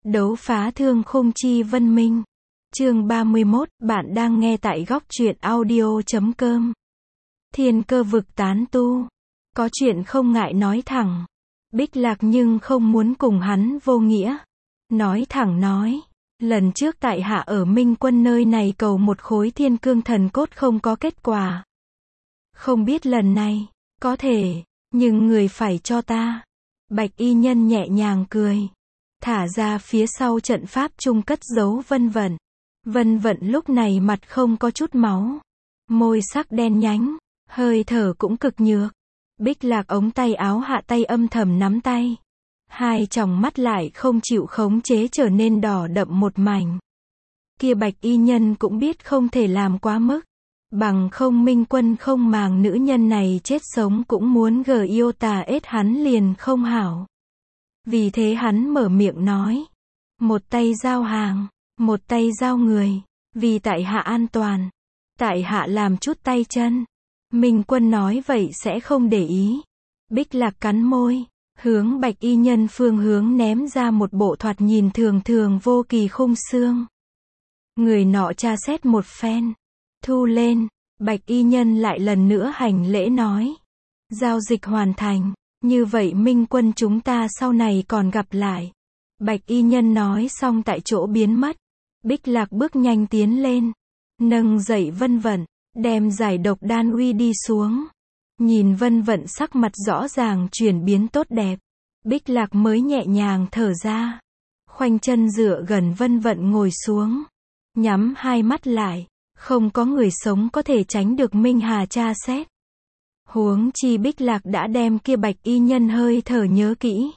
Đấu phá thương khung chi vân minh. Chương 31, bạn đang nghe tại góc truyện audio.com. Thiên cơ vực tán tu. Có chuyện không ngại nói thẳng. Bích Lạc nhưng không muốn cùng hắn vô nghĩa. Nói thẳng nói. Lần trước tại hạ ở Minh Quân nơi này cầu một khối thiên cương thần cốt không có kết quả. Không biết lần này, có thể, nhưng người phải cho ta. Bạch y nhân nhẹ nhàng cười. Thả ra phía sau trận pháp chung cất giấu Vân Vận. Vân Vận lúc này mặt không có chút máu. Môi sắc đen nhánh, hơi thở cũng cực nhược. Bích Lạc ống tay áo hạ tay âm thầm nắm tay. Hai tròng mắt lại không chịu khống chế trở nên đỏ đậm một mảnh. Kia Bạch y nhân cũng biết không thể làm quá mức. Bằng không Minh Quân không màng nữ nhân này chết sống cũng muốn yêu tà ết hắn liền không hảo. Vì thế hắn mở miệng nói. Một tay giao hàng, một tay giao người. Vì tại hạ an toàn. Tại hạ làm chút tay chân. Minh Quân nói vậy sẽ không để ý. Bích Lạc cắn môi. Hướng Bạch y nhân phương hướng ném ra một bộ thoạt nhìn thường thường vô kỳ khung xương. Người nọ tra xét một phen. Thu lên. Bạch y nhân lại lần nữa hành lễ nói. Giao dịch hoàn thành. Như vậy Minh Quân chúng ta sau này còn gặp lại. Bạch y nhân nói xong tại chỗ biến mất. Bích Lạc bước nhanh tiến lên. Nâng dậy Vân Vận. Đem giải độc đan uy đi xuống. Nhìn Vân Vận sắc mặt rõ ràng chuyển biến tốt đẹp. Bích Lạc mới nhẹ nhàng thở ra. Khoanh chân dựa gần Vân Vận ngồi xuống. Nhắm hai mắt lại. Không có người sống có thể tránh được Minh Hà tra xét. Huống chi Bích Lạc đã đem kia Bạch y nhân hơi thở nhớ kỹ.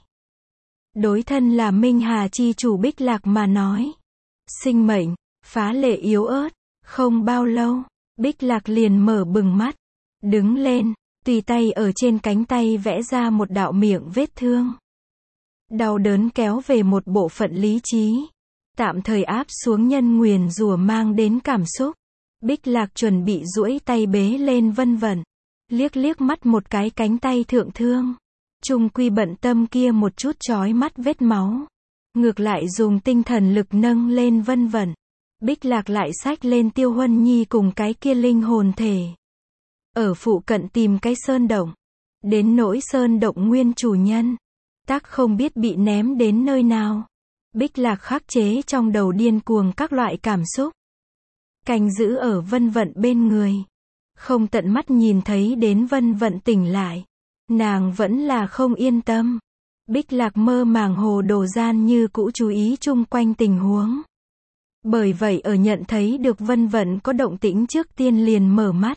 Đối thân là Minh Hà chi chủ Bích Lạc mà nói. Sinh mệnh, phá lệ yếu ớt. Không bao lâu, Bích Lạc liền mở bừng mắt. Đứng lên, tùy tay ở trên cánh tay vẽ ra một đạo miệng vết thương. Đau đớn kéo về một bộ phận lý trí. Tạm thời áp xuống nhân nguyền rủa mang đến cảm xúc. Bích Lạc chuẩn bị duỗi tay bế lên Vân Vận. Liếc liếc mắt một cái cánh tay thượng thương. Trung quy bận tâm kia một chút chói mắt vết máu. Ngược lại dùng tinh thần lực nâng lên Vân Vận. Bích Lạc lại xách lên Tiêu Huân Nhi cùng cái kia linh hồn thể. Ở phụ cận tìm cái sơn động. Đến nỗi sơn động nguyên chủ nhân. Tác không biết bị ném đến nơi nào. Bích Lạc khắc chế trong đầu điên cuồng các loại cảm xúc. Canh giữ ở Vân Vận bên người. Không tận mắt nhìn thấy đến Vân Vận tỉnh lại. Nàng vẫn là không yên tâm. Bích Lạc mơ màng hồ đồ gian như cũ chú ý chung quanh tình huống. Bởi vậy ở nhận thấy được Vân Vận có động tĩnh trước tiên liền mở mắt.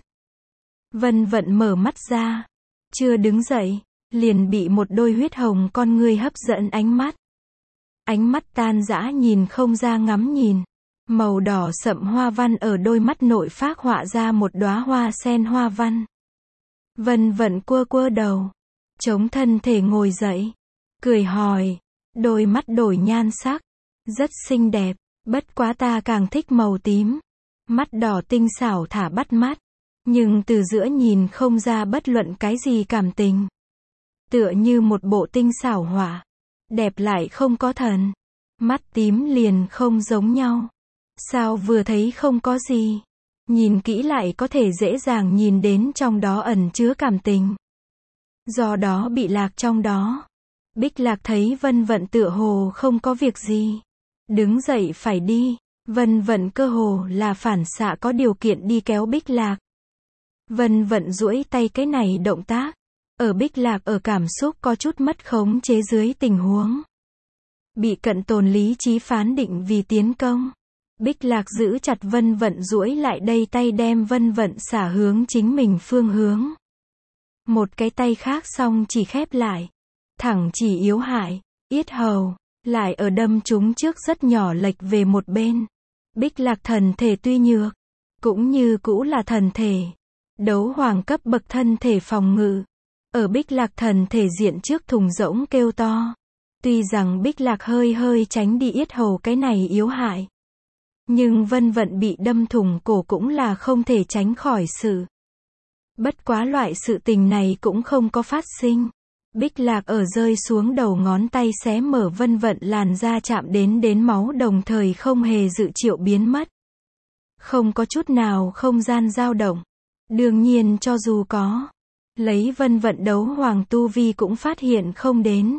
Vân Vận mở mắt ra. Chưa đứng dậy. Liền bị một đôi huyết hồng con ngươi hấp dẫn ánh mắt. Ánh mắt tan dã nhìn không ra ngắm nhìn. Màu đỏ sậm hoa văn ở đôi mắt nội phác họa ra một đóa hoa sen hoa văn. Vân Vận quơ quơ đầu. Chống thân thể ngồi dậy. Cười hỏi. Đôi mắt đổi nhan sắc. Rất xinh đẹp. Bất quá ta càng thích màu tím. Mắt đỏ tinh xảo thả bắt mắt. Nhưng từ giữa nhìn không ra bất luận cái gì cảm tình. Tựa như một bộ tinh xảo họa. Đẹp lại không có thần. Mắt tím liền không giống nhau. Sao vừa thấy không có gì. Nhìn kỹ lại có thể dễ dàng nhìn đến trong đó ẩn chứa cảm tình. Do đó bị lạc trong đó. Bích Lạc thấy Vân Vận tựa hồ không có việc gì. Đứng dậy phải đi. Vân Vận cơ hồ là phản xạ có điều kiện đi kéo Bích Lạc. Vân Vận duỗi tay cái này động tác. Ở Bích Lạc ở cảm xúc có chút mất khống chế dưới tình huống. Bị cận tồn lý trí phán định vì tiến công. Bích Lạc giữ chặt Vân Vận duỗi lại đây tay đem Vân Vận xả hướng chính mình phương hướng. Một cái tay khác xong chỉ khép lại. Thẳng chỉ yếu hại, yết hầu, lại ở đâm chúng trước rất nhỏ lệch về một bên. Bích Lạc thần thể tuy nhược, cũng như cũ là thần thể. Đấu hoàng cấp bậc thân thể phòng ngự. Ở Bích Lạc thần thể diện trước thùng rỗng kêu to. Tuy rằng Bích Lạc hơi tránh đi yết hầu cái này yếu hại. Nhưng Vân Vận bị đâm thủng cổ cũng là không thể tránh khỏi sự. Bất quá loại sự tình này cũng không có phát sinh. Bích Lạc ở rơi xuống đầu ngón tay xé mở Vân Vận làn da chạm đến máu đồng thời không hề dự triệu biến mất. Không có chút nào không gian dao động. Đương nhiên cho dù có, lấy Vân Vận đấu hoàng tu vi cũng phát hiện không đến.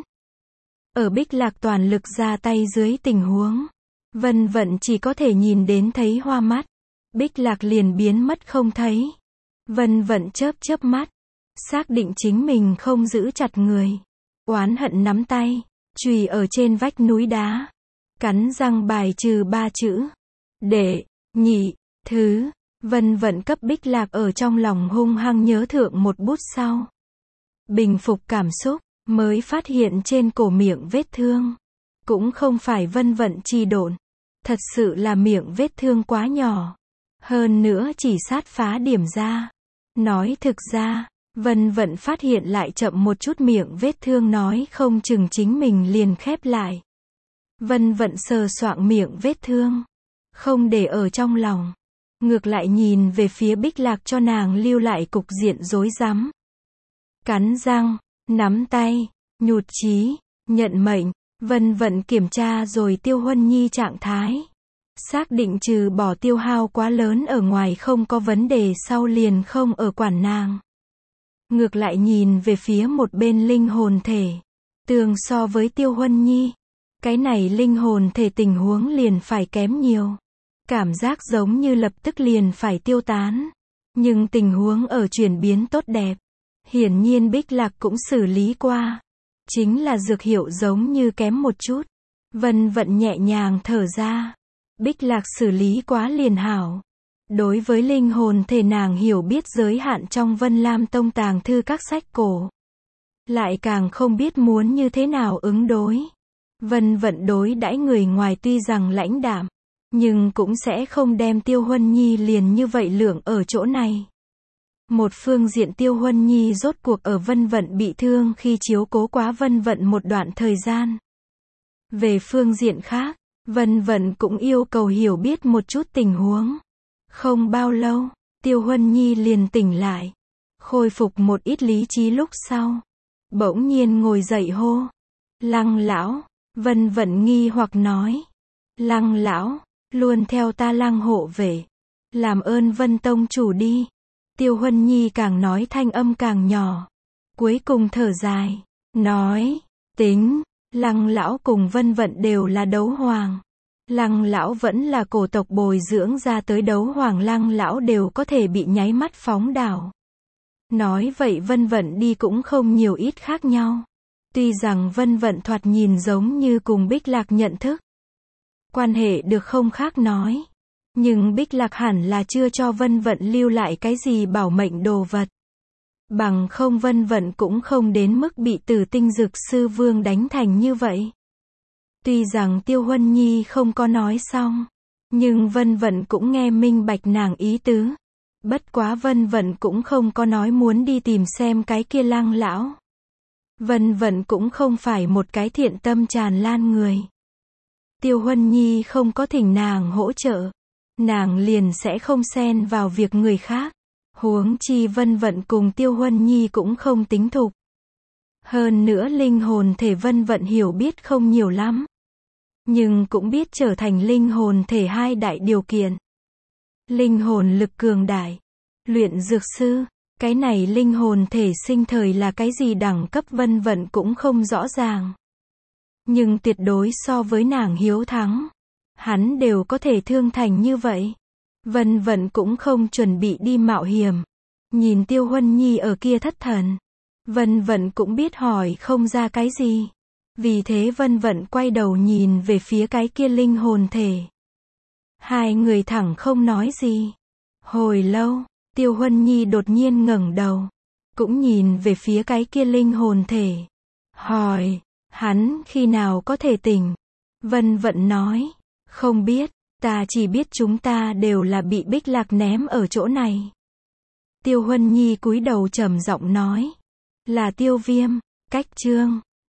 Ở Bích Lạc toàn lực ra tay dưới tình huống, Vân Vận chỉ có thể nhìn đến thấy hoa mắt. Bích Lạc liền biến mất không thấy. Vân Vận chớp mắt, xác định chính mình không giữ chặt người. Oán hận nắm tay, chùy ở trên vách núi đá. Cắn răng bài trừ 3 chữ. Đệ, nhị, thứ. Vân Vận cấp Bích Lạc ở trong lòng hung hăng nhớ thượng một bút sau. Bình phục cảm xúc, mới phát hiện trên cổ miệng vết thương. Cũng không phải Vân Vận trì độn. Thật sự là miệng vết thương quá nhỏ. Hơn nữa chỉ sát phá điểm ra. Nói thực ra, Vân Vận phát hiện lại chậm một chút miệng vết thương nói không chừng chính mình liền khép lại. Vân Vận sờ soạng miệng vết thương. Không để ở trong lòng. Ngược lại nhìn về phía Bích Lạc cho nàng lưu lại cục diện rối rắm. Cắn răng, nắm tay, nhụt chí, nhận mệnh, Vân Vận kiểm tra rồi Tiêu Huân Nhi trạng thái. Xác định trừ bỏ tiêu hao quá lớn ở ngoài không có vấn đề sau liền không ở quản nàng. Ngược lại nhìn về phía một bên linh hồn thể. Tương so với Tiêu Huân Nhi, cái này linh hồn thể tình huống liền phải kém nhiều. Cảm giác giống như lập tức liền phải tiêu tán. Nhưng tình huống ở chuyển biến tốt đẹp. Hiển nhiên Bích Lạc cũng xử lý qua. Chính là dược hiệu giống như kém một chút. Vân Vận nhẹ nhàng thở ra. Bích Lạc xử lý quá liền hảo. Đối với linh hồn thể nàng hiểu biết giới hạn trong Vân Lam Tông tàng thư các sách cổ. Lại càng không biết muốn như thế nào ứng đối. Vân Vận đối đãi người ngoài tuy rằng lãnh đạm, nhưng cũng sẽ không đem Tiêu Huân Nhi liền như vậy lượng ở chỗ này. Một phương diện Tiêu Huân Nhi rốt cuộc ở Vân Vận bị thương khi chiếu cố quá Vân Vận một đoạn thời gian. Về phương diện khác, Vân Vận cũng yêu cầu hiểu biết một chút tình huống. Không bao lâu, Tiêu Huân Nhi liền tỉnh lại. Khôi phục một ít lý trí lúc sau. Bỗng nhiên ngồi dậy hô. Lăng lão, Vân Vận nghi hoặc nói. Lăng lão, luôn theo ta Lăng hộ về. Làm ơn Vân Tông chủ đi. Tiêu Huân Nhi càng nói thanh âm càng nhỏ. Cuối cùng thở dài. Nói, tính, Lăng lão cùng Vân Vận đều là đấu hoàng. Lăng lão vẫn là cổ tộc bồi dưỡng ra tới đấu hoàng, Lăng lão đều có thể bị nháy mắt phóng đảo. Nói vậy Vân Vận đi cũng không nhiều ít khác nhau. Tuy rằng Vân Vận thoạt nhìn giống như cùng Bích Lạc nhận thức. Quan hệ được không khác nói. Nhưng Bích Lạc hẳn là chưa cho Vân Vận lưu lại cái gì bảo mệnh đồ vật. Bằng không Vân Vận cũng không đến mức bị Tử Tinh Dược Sư Vương đánh thành như vậy. Tuy rằng Tiêu Huân Nhi không có nói xong, nhưng Vân Vận cũng nghe minh bạch nàng ý tứ. Bất quá Vân Vận cũng không có nói muốn đi tìm xem cái kia Lăng lão. Vân Vận cũng không phải một cái thiện tâm tràn lan người. Tiêu Huân Nhi không có thỉnh nàng hỗ trợ, nàng liền sẽ không xen vào việc người khác. Huống chi Vân Vận cùng Tiêu Huân Nhi cũng không tính thục. Hơn nữa linh hồn thể Vân Vận hiểu biết không nhiều lắm. Nhưng cũng biết trở thành linh hồn thể hai đại điều kiện. Linh hồn lực cường đại. Luyện dược sư. Cái này linh hồn thể sinh thời là cái gì đẳng cấp Vân Vận cũng không rõ ràng. Nhưng tuyệt đối so với nàng hiếu thắng. Hắn đều có thể thương thành như vậy. Vân Vận cũng không chuẩn bị đi mạo hiểm. Nhìn Tiêu Huân Nhi ở kia thất thần. Vân Vận cũng biết hỏi không ra cái gì. Vì thế Vân Vận quay đầu nhìn về phía cái kia linh hồn thể. Hai người thẳng không nói gì. Hồi lâu, Tiêu Huân Nhi đột nhiên ngẩng đầu. Cũng nhìn về phía cái kia linh hồn thể. Hỏi, hắn khi nào có thể tỉnh? Vân Vận nói, không biết, ta chỉ biết chúng ta đều là bị Bích Lạc ném ở chỗ này. Tiêu Huân Nhi cúi đầu trầm giọng nói, là Tiêu Viêm, cách chương